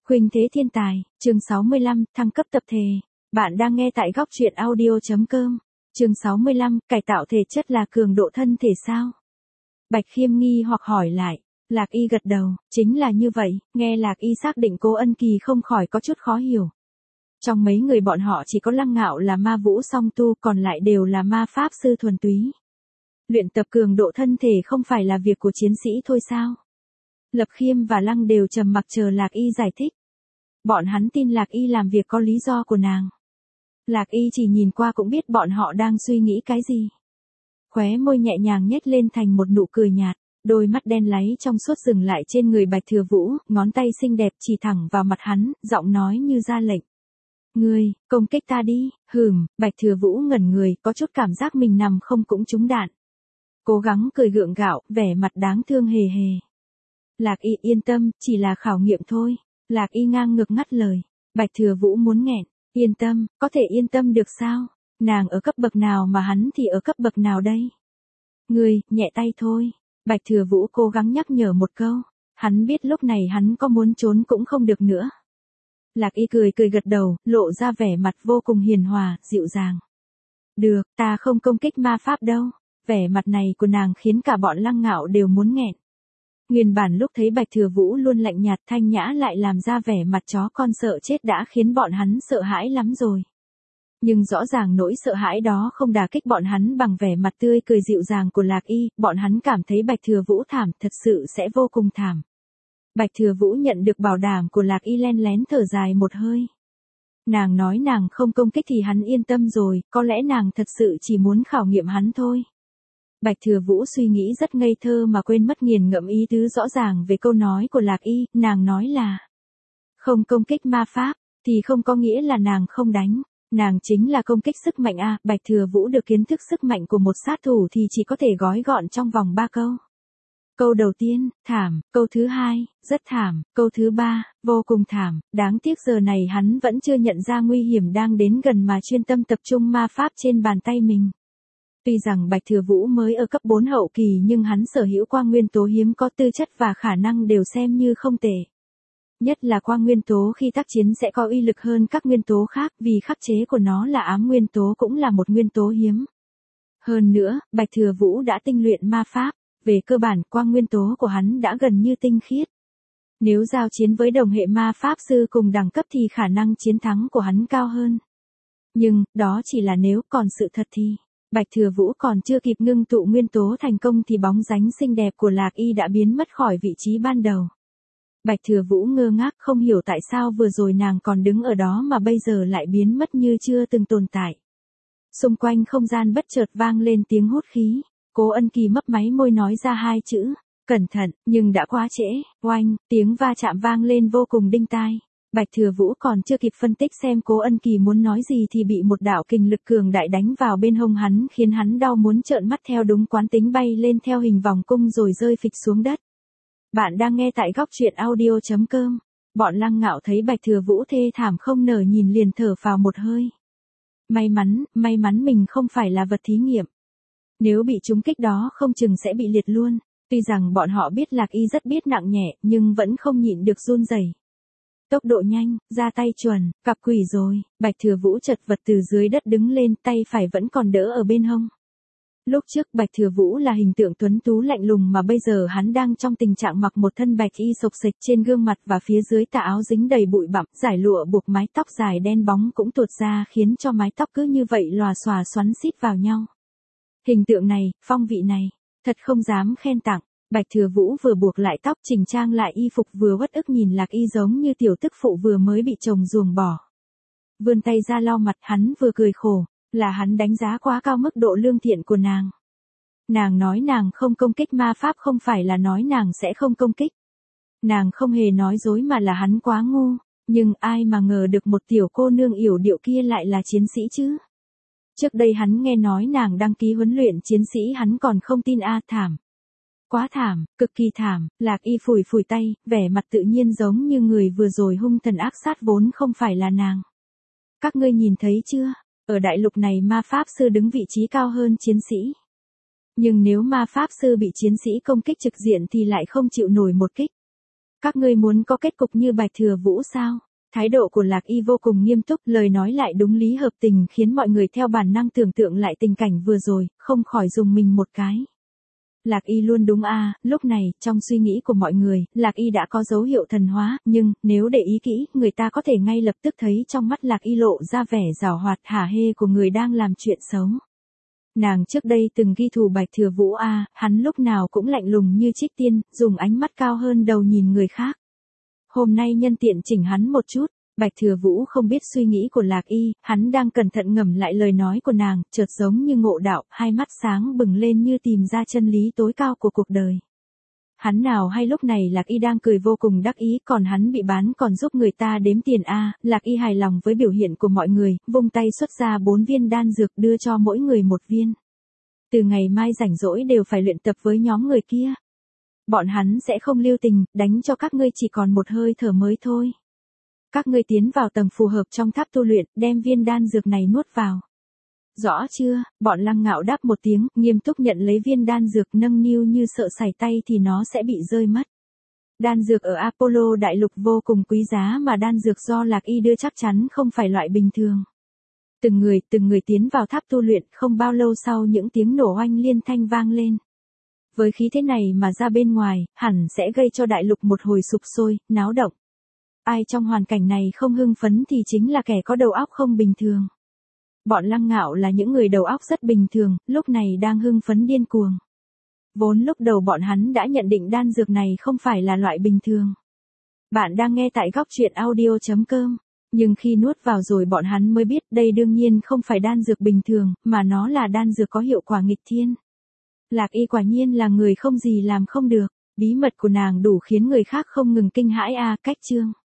Khuynh Thế Thiên Tài, chương 65, thăng cấp tập thể. Bạn đang nghe tại góc truyện audio.com. Chương 65, cải tạo thể chất là cường độ thân thể sao? Bạch Khiêm nghi hoặc hỏi lại. Lạc Y gật đầu, chính là như vậy. Nghe Lạc Y xác định Cố Ân Kỳ không khỏi có chút khó hiểu. Trong mấy người bọn họ chỉ có Lăng Ngạo là ma vũ song tu, còn lại đều là ma pháp sư thuần túy. Luyện tập cường độ thân thể không phải là việc của chiến sĩ thôi sao? Lập Khiêm và Lăng đều trầm mặc chờ Lạc Y giải thích. Bọn hắn tin Lạc Y làm việc có lý do của nàng. Lạc Y chỉ nhìn qua cũng biết bọn họ đang suy nghĩ cái gì. Khóe môi nhẹ nhàng nhếch lên thành một nụ cười nhạt, đôi mắt đen láy trong suốt dừng lại trên người Bạch Thừa Vũ, ngón tay xinh đẹp chỉ thẳng vào mặt hắn, giọng nói như ra lệnh. Ngươi, công kích ta đi. Bạch Thừa Vũ ngẩn người, có chút cảm giác mình nằm không cũng trúng đạn. Cố gắng cười gượng gạo, vẻ mặt đáng thương hề hề. Lạc Y yên tâm, chỉ là khảo nghiệm thôi. Lạc Y ngang ngược ngắt lời. Bạch Thừa Vũ muốn nghẹn. Yên tâm, có thể yên tâm được sao? Nàng ở cấp bậc nào mà hắn thì ở cấp bậc nào đây? Ngươi, nhẹ tay thôi. Bạch Thừa Vũ cố gắng nhắc nhở một câu. Hắn biết lúc này hắn có muốn trốn cũng không được nữa. Lạc Y cười gật đầu, lộ ra vẻ mặt vô cùng hiền hòa, dịu dàng. Được, ta không công kích ma pháp đâu. Vẻ mặt này của nàng khiến cả bọn Lăng Ngạo đều muốn nghẹn. Nguyên bản lúc thấy Bạch Thừa Vũ luôn lạnh nhạt thanh nhã lại làm ra vẻ mặt chó con sợ chết đã khiến bọn hắn sợ hãi lắm rồi. Nhưng rõ ràng nỗi sợ hãi đó không đả kích bọn hắn bằng vẻ mặt tươi cười dịu dàng của Lạc Y, bọn hắn cảm thấy Bạch Thừa Vũ thảm, thật sự sẽ vô cùng thảm. Bạch Thừa Vũ nhận được bảo đảm của Lạc Y len lén thở dài một hơi. Nàng nói nàng không công kích thì hắn yên tâm rồi, có lẽ nàng thật sự chỉ muốn khảo nghiệm hắn thôi. Bạch Thừa Vũ suy nghĩ rất ngây thơ mà quên mất nghiền ngẫm ý tứ rõ ràng về câu nói của Lạc Y, nàng nói là không công kích ma pháp, thì không có nghĩa là nàng không đánh, nàng chính là công kích sức mạnh a. Bạch Thừa Vũ được kiến thức sức mạnh của một sát thủ thì chỉ có thể gói gọn trong vòng 3 câu. Câu đầu tiên, thảm, câu thứ hai, rất thảm, câu thứ ba, vô cùng thảm, đáng tiếc giờ này hắn vẫn chưa nhận ra nguy hiểm đang đến gần mà chuyên tâm tập trung ma pháp trên bàn tay mình. Tuy rằng Bạch Thừa Vũ mới ở cấp 4 hậu kỳ nhưng hắn sở hữu quang nguyên tố hiếm có tư chất và khả năng đều xem như không tệ. Nhất là quang nguyên tố khi tác chiến sẽ có uy lực hơn các nguyên tố khác vì khắc chế của nó là ám nguyên tố cũng là một nguyên tố hiếm. Hơn nữa, Bạch Thừa Vũ đã tinh luyện ma pháp, về cơ bản quang nguyên tố của hắn đã gần như tinh khiết. Nếu giao chiến với đồng hệ ma pháp sư cùng đẳng cấp thì khả năng chiến thắng của hắn cao hơn. Nhưng, đó chỉ là nếu, còn sự thật thì Bạch Thừa Vũ còn chưa kịp ngưng tụ nguyên tố thành công thì bóng dáng xinh đẹp của Lạc Y đã biến mất khỏi vị trí ban đầu. Bạch Thừa Vũ ngơ ngác không hiểu tại sao vừa rồi nàng còn đứng ở đó mà bây giờ lại biến mất như chưa từng tồn tại. Xung quanh không gian bất chợt vang lên tiếng hút khí, Cố Ân Kỳ mấp máy môi nói ra hai chữ, cẩn thận, nhưng đã quá trễ, oanh, tiếng va chạm vang lên vô cùng đinh tai. Bạch Thừa Vũ còn chưa kịp phân tích xem Cố Ân Kỳ muốn nói gì thì bị một đạo kình lực cường đại đánh vào bên hông hắn khiến hắn đau muốn trợn mắt theo đúng quán tính bay lên theo hình vòng cung rồi rơi phịch xuống đất. Bạn đang nghe tại góc truyện audio.com. Bọn Lăng Ngạo thấy Bạch Thừa Vũ thê thảm không nở nhìn liền thở phào một hơi. May mắn mình không phải là vật thí nghiệm. Nếu bị trúng kích đó không chừng sẽ bị liệt luôn. Tuy rằng bọn họ biết Lạc Y rất biết nặng nhẹ nhưng vẫn không nhịn được run rẩy. Tốc độ nhanh, ra tay chuẩn, cặp quỷ rồi. Bạch Thừa Vũ chật vật từ dưới đất đứng lên, tay phải vẫn còn đỡ ở bên hông. Lúc trước Bạch Thừa Vũ là hình tượng tuấn tú lạnh lùng mà bây giờ hắn đang trong tình trạng mặc một thân bạch y xộc xệch, trên gương mặt và phía dưới tà áo dính đầy bụi bặm, giải lụa buộc mái tóc dài đen bóng cũng tuột ra khiến cho mái tóc cứ như vậy lòa xòa xoắn xít vào nhau. Hình tượng này, phong vị này, thật không dám khen tặng. Bạch Thừa Vũ vừa buộc lại tóc chỉnh trang lại y phục vừa uất ức nhìn Lạc Y giống như tiểu tức phụ vừa mới bị chồng ruồng bỏ. Vươn tay ra lau mặt hắn vừa cười khổ, là hắn đánh giá quá cao mức độ lương thiện của nàng. Nàng nói nàng không công kích ma pháp không phải là nói nàng sẽ không công kích. Nàng không hề nói dối mà là hắn quá ngu, nhưng ai mà ngờ được một tiểu cô nương yểu điệu kia lại là chiến sĩ chứ. Trước đây hắn nghe nói nàng đăng ký huấn luyện chiến sĩ hắn còn không tin thảm. Quá thảm, cực kỳ thảm. Lạc Y phủi tay, vẻ mặt tự nhiên giống như người vừa rồi hung thần ác sát vốn không phải là nàng. Các ngươi nhìn thấy chưa, ở đại lục này ma pháp sư đứng vị trí cao hơn chiến sĩ. Nhưng nếu ma pháp sư bị chiến sĩ công kích trực diện thì lại không chịu nổi một kích. Các ngươi muốn có kết cục như Bạch Thừa Vũ sao? Thái độ của Lạc Y vô cùng nghiêm túc, lời nói lại đúng lý hợp tình khiến mọi người theo bản năng tưởng tượng lại tình cảnh vừa rồi, không khỏi dùng mình một cái. Lạc Y luôn đúng à, lúc này, trong suy nghĩ của mọi người, Lạc Y đã có dấu hiệu thần hóa, nhưng, nếu để ý kỹ, người ta có thể ngay lập tức thấy trong mắt Lạc Y lộ ra vẻ giảo hoạt hả hê của người đang làm chuyện xấu. Nàng trước đây từng ghi thù Bạch Thừa Vũ à, hắn lúc nào cũng lạnh lùng như trích tiên, dùng ánh mắt cao hơn đầu nhìn người khác. Hôm nay nhân tiện chỉnh hắn một chút. Bạch Thừa Vũ không biết suy nghĩ của Lạc Y, hắn đang cẩn thận ngẫm lại lời nói của nàng, chợt giống như ngộ đạo, hai mắt sáng bừng lên như tìm ra chân lý tối cao của cuộc đời. Hắn nào hay lúc này Lạc Y đang cười vô cùng đắc ý, còn hắn bị bán còn giúp người ta đếm tiền a. Lạc Y hài lòng với biểu hiện của mọi người, vung tay xuất ra 4 viên đan dược đưa cho mỗi người 1 viên. Từ ngày mai rảnh rỗi đều phải luyện tập với nhóm người kia. Bọn hắn sẽ không lưu tình, đánh cho các ngươi chỉ còn một hơi thở mới thôi. Các ngươi tiến vào tầng phù hợp trong tháp tu luyện, đem viên đan dược này nuốt vào. Rõ chưa? Bọn Lăng Ngạo đáp một tiếng, nghiêm túc nhận lấy viên đan dược, nâng niu như sợ sảy tay thì nó sẽ bị rơi mất. Đan dược ở Apollo đại lục vô cùng quý giá, mà đan dược do Lạc Y đưa chắc chắn không phải loại bình thường. Từng người tiến vào tháp tu luyện, không bao lâu sau những tiếng nổ oanh liên thanh vang lên. Với khí thế này mà ra bên ngoài, hẳn sẽ gây cho đại lục một hồi sục sôi, náo động. Ai trong hoàn cảnh này không hưng phấn thì chính là kẻ có đầu óc không bình thường. Bọn Lăng Ngạo là những người đầu óc rất bình thường, lúc này đang hưng phấn điên cuồng. Vốn lúc đầu bọn hắn đã nhận định đan dược này không phải là loại bình thường. Bạn đang nghe tại góc truyện audio.com. Nhưng khi nuốt vào rồi bọn hắn mới biết đây đương nhiên không phải đan dược bình thường, mà nó là đan dược có hiệu quả nghịch thiên. Lạc Y quả nhiên là người không gì làm không được, bí mật của nàng đủ khiến người khác không ngừng kinh hãi a. Cách chương